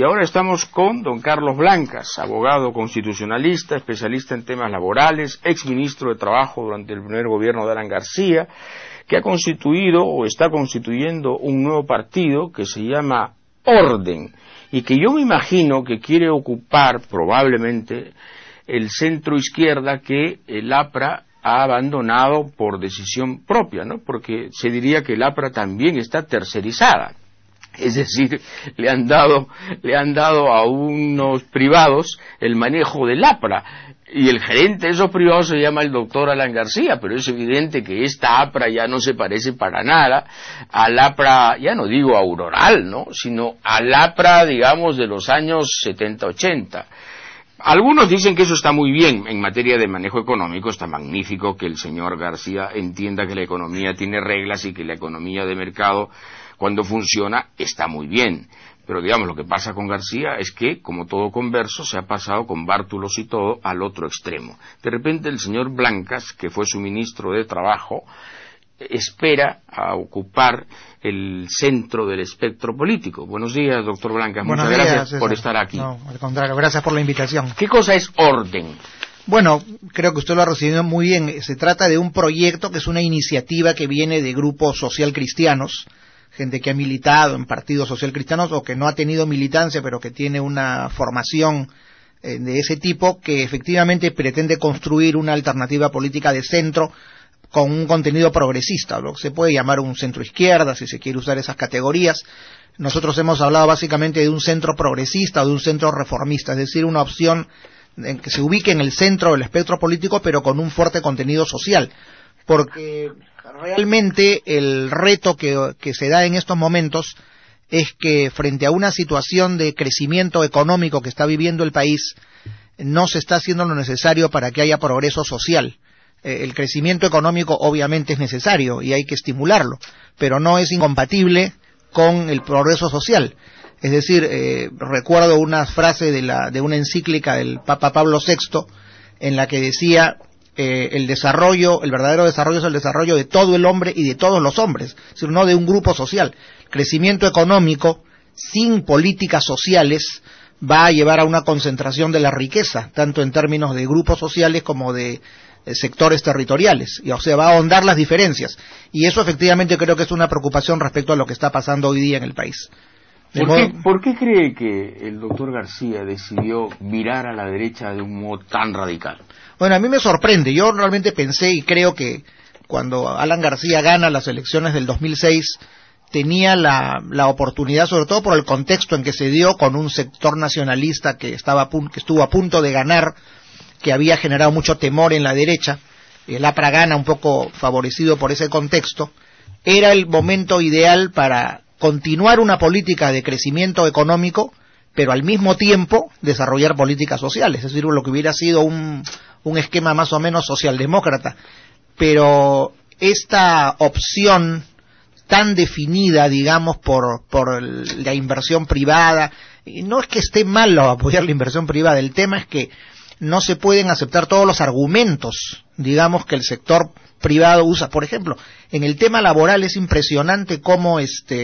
Y ahora estamos con don Carlos Blancas, abogado constitucionalista, especialista en temas laborales, exministro de Trabajo durante el primer gobierno de Alan García, que ha constituido o está constituyendo un nuevo partido que se llama Orden, y que yo me imagino que quiere ocupar probablemente el centro izquierda que el APRA ha abandonado por decisión propia, ¿no? Porque se diría que el APRA también está tercerizada. Es decir, le han dado a unos privados el manejo del APRA, y el gerente de esos privados se llama el doctor Alan García, pero es evidente que esta APRA ya no se parece para nada al APRA, ya no digo auroral, ¿no?, sino al APRA, digamos, de los años 70-80. Algunos dicen que eso está muy bien en materia de manejo económico, está magnífico que el señor García entienda que la economía tiene reglas y que la economía de mercado, cuando funciona, está muy bien. Pero digamos, lo que pasa con García es que, como todo converso, se ha pasado con bártulos y todo al otro extremo. De repente el señor Blancas, que fue su ministro de Trabajo, espera a ocupar el centro del espectro político. Buenos días, doctor Blancas. Muchas gracias, César, por estar aquí. No, al contrario, gracias por la invitación. ¿Qué cosa es Orden? Bueno, creo que usted lo ha recibido muy bien. Se trata de un proyecto que es una iniciativa que viene de grupos social cristianos, gente que ha militado en partidos social cristianos o que no ha tenido militancia pero que tiene una formación de ese tipo, que efectivamente pretende construir una alternativa política de centro con un contenido progresista, lo que se puede llamar un centro izquierda, si se quiere usar esas categorías. Nosotros hemos hablado básicamente de un centro progresista o de un centro reformista, es decir, una opción en que se ubique en el centro del espectro político pero con un fuerte contenido social, porque realmente el reto que se da en estos momentos es que frente a una situación de crecimiento económico que está viviendo el país, no se está haciendo lo necesario para que haya progreso social. El crecimiento económico obviamente es necesario y hay que estimularlo, pero no es incompatible con el progreso social. Es decir, recuerdo una frase de una encíclica del Papa Pablo VI en la que decía: el verdadero desarrollo es el desarrollo de todo el hombre y de todos los hombres, es decir, no de un grupo social. Crecimiento económico sin políticas sociales va a llevar a una concentración de la riqueza, tanto en términos de grupos sociales como de sectores territoriales, o sea, va a ahondar las diferencias, y eso efectivamente creo que es una preocupación respecto a lo que está pasando hoy día en el país. ¿Por qué cree que el doctor García decidió virar a la derecha de un modo tan radical? Bueno, a mí me sorprende. Yo realmente pensé y creo que cuando Alan García gana las elecciones del 2006 tenía la oportunidad, sobre todo por el contexto en que se dio, con un sector nacionalista que estuvo a punto de ganar, que había generado mucho temor en la derecha. El APRA gana un poco favorecido por ese contexto. Era el momento ideal para continuar una política de crecimiento económico, pero al mismo tiempo desarrollar políticas sociales, es decir, lo que hubiera sido un esquema más o menos socialdemócrata. Pero esta opción tan definida, digamos, por la inversión privada, y no es que esté mal apoyar la inversión privada, el tema es que no se pueden aceptar todos los argumentos, digamos, que el sector privado usa. Por ejemplo, en el tema laboral es impresionante cómo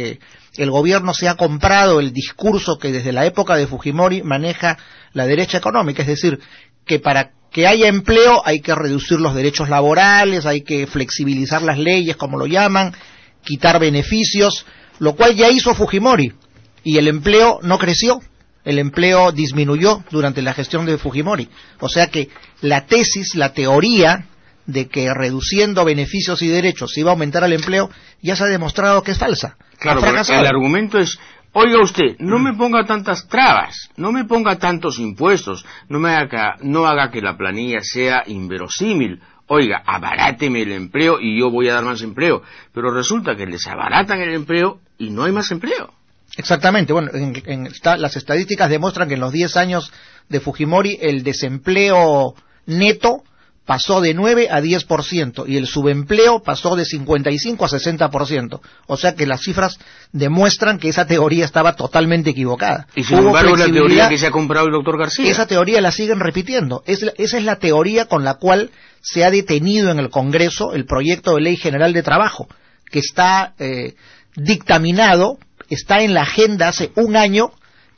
el gobierno se ha comprado el discurso que desde la época de Fujimori maneja la derecha económica, es decir, que para que haya empleo hay que reducir los derechos laborales, hay que flexibilizar las leyes, como lo llaman, quitar beneficios, lo cual ya hizo Fujimori, y el empleo no creció. El empleo disminuyó durante la gestión de Fujimori. O sea que la teoría de que reduciendo beneficios y derechos se iba a aumentar el empleo, ya se ha demostrado que es falsa. Claro, porque el argumento es: oiga usted, no me ponga tantas trabas, no me ponga tantos impuestos, no haga que la planilla sea inverosímil. Oiga, abaráteme el empleo y yo voy a dar más empleo. Pero resulta que les abaratan el empleo y no hay más empleo. Exactamente. Bueno, las estadísticas demuestran que en los 10 años de Fujimori el desempleo neto pasó de 9 a 10% y el subempleo pasó de 55 a 60%. O sea que las cifras demuestran que esa teoría estaba totalmente equivocada. Y sin embargo la teoría que se ha comprado el doctor García. Esa teoría la siguen repitiendo. Esa es la teoría con la cual se ha detenido en el Congreso el proyecto de ley general de trabajo, que está dictaminado, está en la agenda hace un año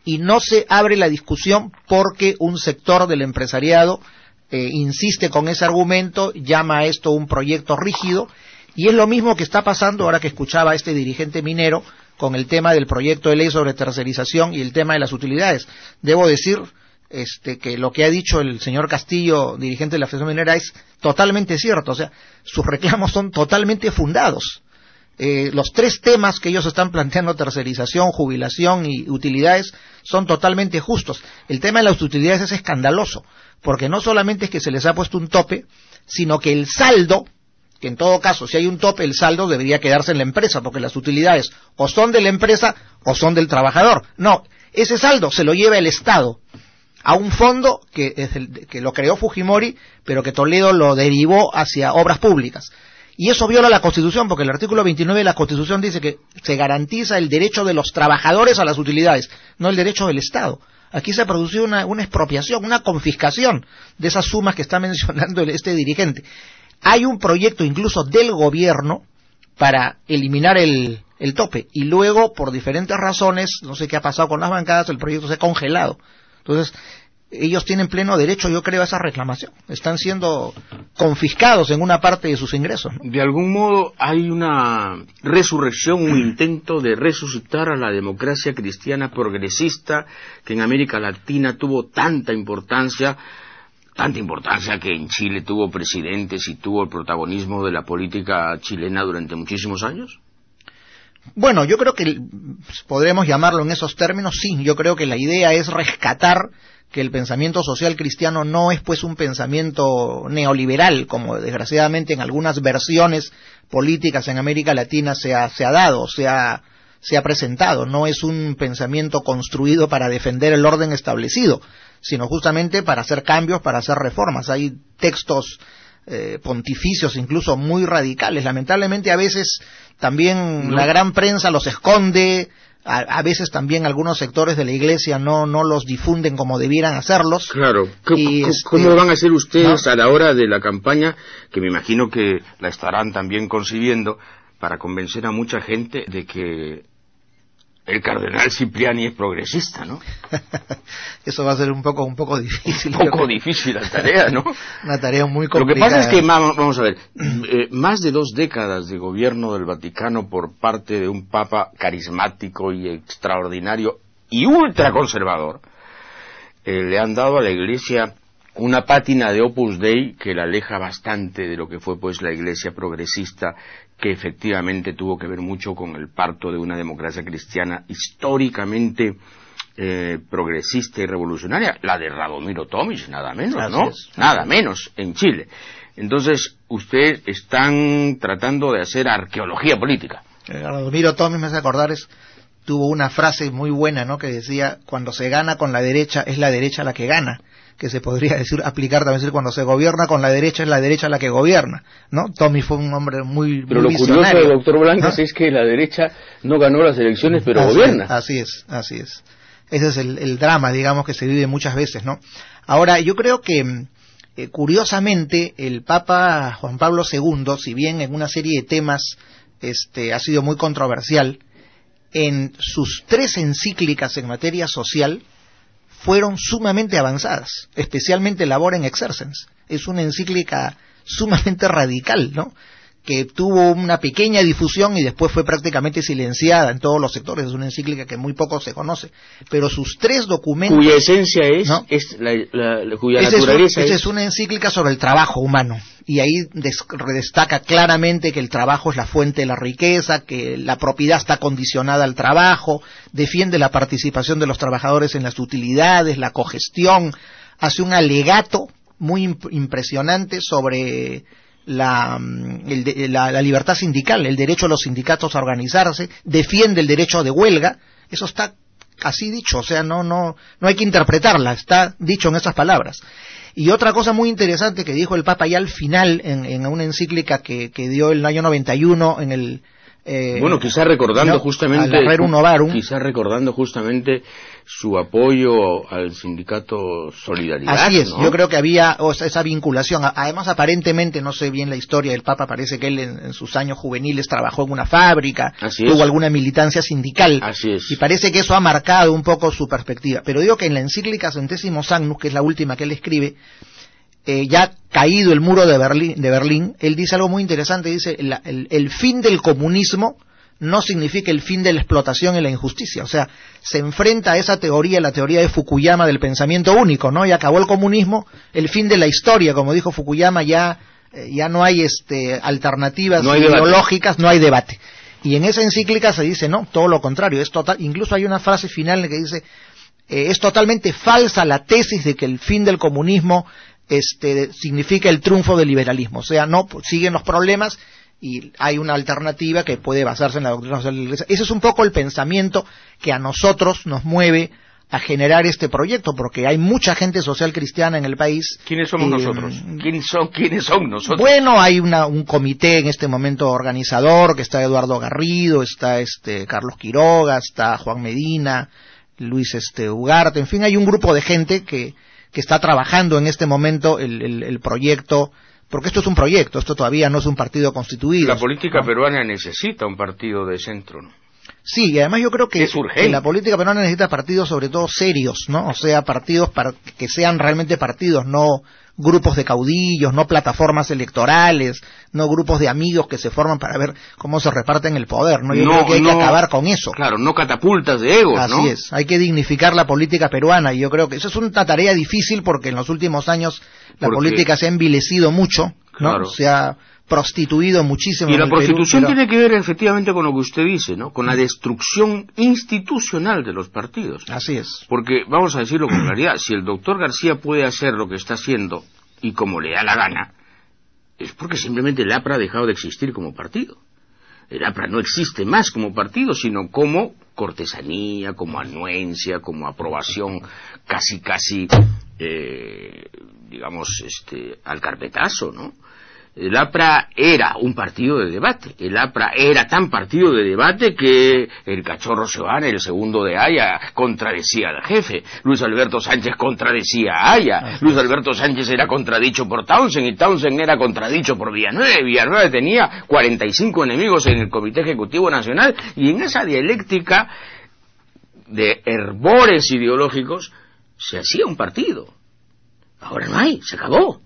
y no se abre la discusión porque un sector del empresariado insiste con ese argumento, llama a esto un proyecto rígido, y es lo mismo que está pasando ahora que escuchaba a este dirigente minero con el tema del proyecto de ley sobre tercerización y el tema de las utilidades. Debo decir que lo que ha dicho el señor Castillo, dirigente de la Federación Minera, es totalmente cierto, o sea, sus reclamos son totalmente fundados. Los tres temas que ellos están planteando, tercerización, jubilación y utilidades, son totalmente justos. El tema de las utilidades es escandaloso, porque no solamente es que se les ha puesto un tope, sino que el saldo, que en todo caso, si hay un tope, el saldo debería quedarse en la empresa, porque las utilidades o son de la empresa o son del trabajador. No, ese saldo se lo lleva el Estado a un fondo que lo creó Fujimori, pero que Toledo lo derivó hacia obras públicas. Y eso viola la Constitución, porque el artículo 29 de la Constitución dice que se garantiza el derecho de los trabajadores a las utilidades, no el derecho del Estado. Aquí se ha producido una expropiación, una confiscación de esas sumas que está mencionando este dirigente. Hay un proyecto incluso del gobierno para eliminar el tope, y luego, por diferentes razones, no sé qué ha pasado con las bancadas, el proyecto se ha congelado. Entonces, ellos tienen pleno derecho, yo creo, a esa reclamación. Están siendo confiscados en una parte de sus ingresos, ¿no? De algún modo hay una resurrección, un intento de resucitar a la democracia cristiana progresista que en América Latina tuvo tanta importancia que en Chile tuvo presidentes y tuvo el protagonismo de la política chilena durante muchísimos años. Bueno, yo creo que podremos llamarlo en esos términos, sí. Yo creo que la idea es rescatar que el pensamiento social cristiano no es pues un pensamiento neoliberal, como desgraciadamente en algunas versiones políticas en América Latina se ha dado, se ha presentado. No es un pensamiento construido para defender el orden establecido, sino justamente para hacer cambios, para hacer reformas. Hay textos pontificios incluso muy radicales. Lamentablemente a veces también la gran prensa los esconde, a veces también algunos sectores de la iglesia no los difunden como debieran hacerlos. Claro. ¿Cómo van a hacer ustedes a la hora de la campaña, que me imagino que la estarán también concibiendo, para convencer a mucha gente de que el cardenal Cipriani es progresista, ¿no? Eso va a ser un poco difícil. Un poco difícil la tarea, ¿no? Una tarea muy complicada. Lo que pasa es que, vamos a ver, más de 2 décadas de gobierno del Vaticano por parte de un papa carismático y extraordinario y ultraconservador, le han dado a la Iglesia una pátina de Opus Dei que la aleja bastante de lo que fue pues la Iglesia progresista, que efectivamente tuvo que ver mucho con el parto de una democracia cristiana históricamente progresista y revolucionaria, la de Radomiro Tomic, nada menos, ¿no? Nada menos, en Chile. Entonces, ustedes están tratando de hacer arqueología política. Radomiro Tomic, me hace acordar, tuvo una frase muy buena, ¿no?, que decía: cuando se gana con la derecha, es la derecha la que gana. Que se podría aplicar también, cuando se gobierna con la derecha, es la derecha la que gobierna, ¿no? Tommy fue un hombre muy Pero muy visionario. Lo curioso del doctor Blancas, ¿no?, es que la derecha no ganó las elecciones, pero gobierna. Así es. Ese es el drama, digamos, que se vive muchas veces, ¿no? Ahora, yo creo que, curiosamente, el Papa Juan Pablo II, si bien en una serie de temas ha sido muy controversial, en sus 3 encíclicas en materia social fueron sumamente avanzadas, especialmente Laborem Exercens. Es una encíclica sumamente radical, ¿no?, que tuvo una pequeña difusión y después fue prácticamente silenciada en todos los sectores. Es una encíclica que muy poco se conoce, pero sus 3 documentos, cuya esencia es, ¿no?, cuya naturaleza es una encíclica sobre el trabajo humano, y ahí destaca claramente que el trabajo es la fuente de la riqueza, que la propiedad está condicionada al trabajo, defiende la participación de los trabajadores en las utilidades, la cogestión, hace un alegato muy impresionante sobre la libertad sindical, el derecho de los sindicatos a organizarse, defiende el derecho de huelga. Eso está así dicho, o sea, no hay que interpretarla, está dicho en esas palabras. Y otra cosa muy interesante que dijo el Papa ya al final, en una encíclica que dio el año 91 en bueno, quizás recordando justamente su apoyo al sindicato Solidaridad. Así es, ¿no? yo creo que había esa vinculación. Además, aparentemente, no sé bien la historia del Papa, parece que él en sus años juveniles trabajó en una fábrica, tuvo alguna militancia sindical, y parece que eso ha marcado un poco su perspectiva. Pero digo que en la encíclica Centésimos Agnus, que es la última que él escribe, ya caído el muro de Berlín, él dice algo muy interesante, dice, el fin del comunismo no significa el fin de la explotación y la injusticia. O sea, se enfrenta a esa teoría, la teoría de Fukuyama del pensamiento único, ¿no? Ya acabó el comunismo, el fin de la historia, como dijo Fukuyama, ya no hay alternativas ideológicas, no hay debate. Y en esa encíclica se dice, no, todo lo contrario, es total. Incluso hay una frase final que dice, es totalmente falsa la tesis de que el fin del comunismo significa el triunfo del liberalismo. O sea, no, siguen los problemas y hay una alternativa que puede basarse en la doctrina social de la Iglesia. Ese es un poco el pensamiento que a nosotros nos mueve a generar este proyecto, porque hay mucha gente social cristiana en el país. ¿Quiénes somos nosotros? ¿Quiénes son nosotros? Bueno, hay un comité en este momento organizador, que está Eduardo Garrido, está Carlos Quiroga, está Juan Medina, Luis Ugarte, en fin, hay un grupo de gente que está trabajando en este momento el proyecto, porque esto es un proyecto, esto todavía no es un partido constituido. La política peruana necesita un partido de centro, ¿no? Sí, y además yo creo que la política peruana necesita partidos sobre todo serios, ¿no? O sea, partidos que sean realmente partidos, no grupos de caudillos, no plataformas electorales, no grupos de amigos que se forman para ver cómo se reparten el poder, ¿no? Yo creo que hay que acabar con eso. Claro, no catapultas de egos, ¿no? Así es, hay que dignificar la política peruana, y yo creo que eso es una tarea difícil porque en los últimos años la política se ha envilecido mucho, ¿no? Claro. Se ha prostituido muchísimo. Y la prostitución tiene que ver efectivamente con lo que usted dice, ¿no? Con la destrucción institucional de los partidos. Así es. Porque, vamos a decirlo con claridad, si el doctor García puede hacer lo que está haciendo y como le da la gana, es porque simplemente el APRA ha dejado de existir como partido. El APRA no existe más como partido, sino como cortesanía, como anuencia, como aprobación casi, digamos, al carpetazo, ¿no? El APRA era un partido de debate. El APRA era tan partido de debate que el Cachorro Seoane, el segundo de Haya, contradecía al jefe. Luis Alberto Sánchez contradecía a Haya. Luis Alberto Sánchez era contradicho por Townsend y Townsend era contradicho por Villanueva. Villanueva tenía 45 enemigos en el Comité Ejecutivo Nacional, y en esa dialéctica de hervores ideológicos se hacía un partido. Ahora no hay, se acabó.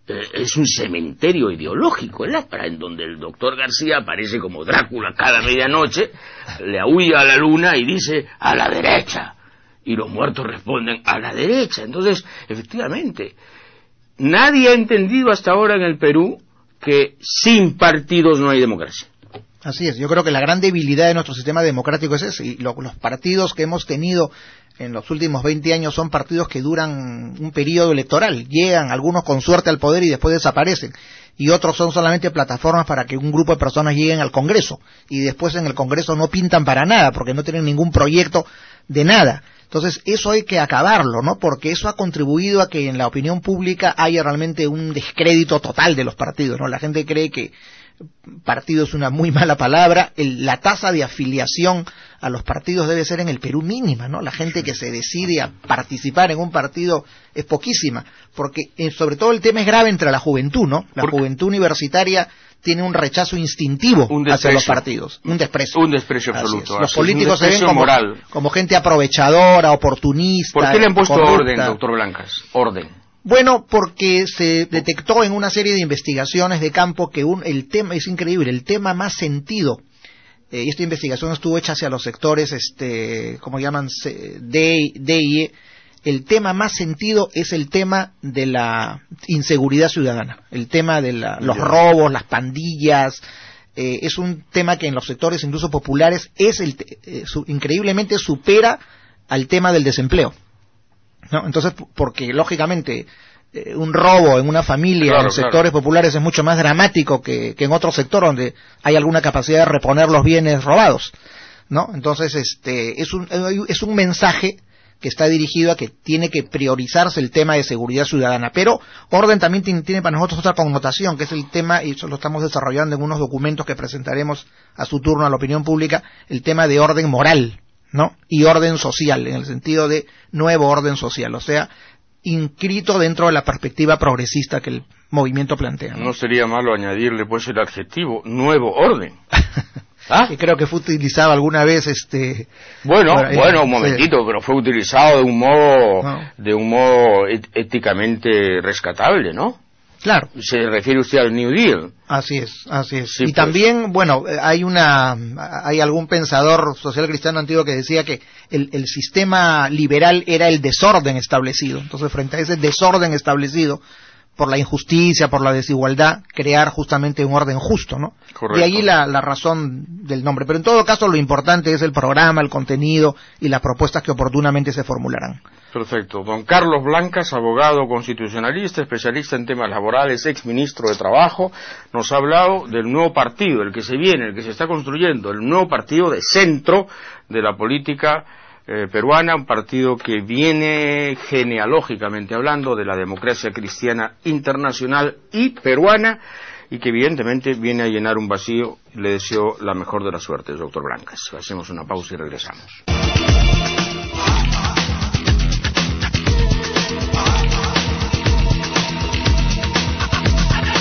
Es un cementerio ideológico el APRA, en donde el doctor García aparece como Drácula cada medianoche, le aúlla a la luna y dice a la derecha, y los muertos responden a la derecha. Entonces, efectivamente, nadie ha entendido hasta ahora en el Perú que sin partidos no hay democracia. Así es, yo creo que la gran debilidad de nuestro sistema democrático es ese, y los partidos que hemos tenido en los últimos 20 años son partidos que duran un periodo electoral, llegan algunos con suerte al poder y después desaparecen, y otros son solamente plataformas para que un grupo de personas lleguen al Congreso, y después en el Congreso no pintan para nada, porque no tienen ningún proyecto de nada. Entonces eso hay que acabarlo, ¿no? Porque eso ha contribuido a que en la opinión pública haya realmente un descrédito total de los partidos, ¿no? La gente cree que partido es una muy mala palabra, la tasa de afiliación a los partidos debe ser en el Perú mínima, ¿no? La gente que se decide a participar en un partido es poquísima, porque sobre todo el tema es grave entre la juventud, ¿no? La juventud universitaria tiene un rechazo instintivo hacia los partidos, un desprecio. Un desprecio absoluto. Los políticos se ven como gente aprovechadora, oportunista. ¿Por qué le han puesto corrupta? Orden, doctor Blancas? Orden. Bueno, porque se detectó en una serie de investigaciones de campo que el tema es increíble, el tema más sentido, y esta investigación estuvo hecha hacia los sectores, como llaman, D y E, el tema más sentido es el tema de la inseguridad ciudadana, el tema de los robos, las pandillas. Es un tema que en los sectores incluso populares increíblemente supera al tema del desempleo, ¿no? Entonces, porque lógicamente un robo en una familia en sectores populares es mucho más dramático que en otro sector donde hay alguna capacidad de reponer los bienes robados, ¿no? Entonces, es un mensaje que está dirigido a que tiene que priorizarse el tema de seguridad ciudadana. Pero orden también tiene para nosotros otra connotación, que es el tema, y eso lo estamos desarrollando en unos documentos que presentaremos a su turno a la opinión pública, el tema de orden moral, ¿no? Y orden social, en el sentido de nuevo orden social, o sea, inscrito dentro de la perspectiva progresista que el movimiento plantea. No sería malo añadirle pues el adjetivo nuevo orden. ¿Ah? Que creo que fue utilizado alguna vez Bueno, un momentito, pero fue utilizado de un modo éticamente rescatable, ¿no? Claro. Se refiere usted al New Deal. Así es. Sí, y también, bueno, hay algún pensador social cristiano antiguo que decía que el sistema liberal era el desorden establecido. Entonces, frente a ese desorden establecido, por la injusticia, por la desigualdad, crear justamente un orden justo, ¿no? Correcto. De ahí la razón del nombre. Pero en todo caso lo importante es el programa, el contenido y las propuestas que oportunamente se formularán. Perfecto. Don Carlos Blancas, abogado constitucionalista, especialista en temas laborales, ex ministro de Trabajo, nos ha hablado del nuevo partido, el que se viene, el que se está construyendo, el nuevo partido de centro de la política peruana, un partido que viene genealógicamente hablando de la democracia cristiana internacional y peruana, y que evidentemente viene a llenar un vacío. Le deseo la mejor de las suertes, doctor Blancas. Hacemos una pausa y regresamos.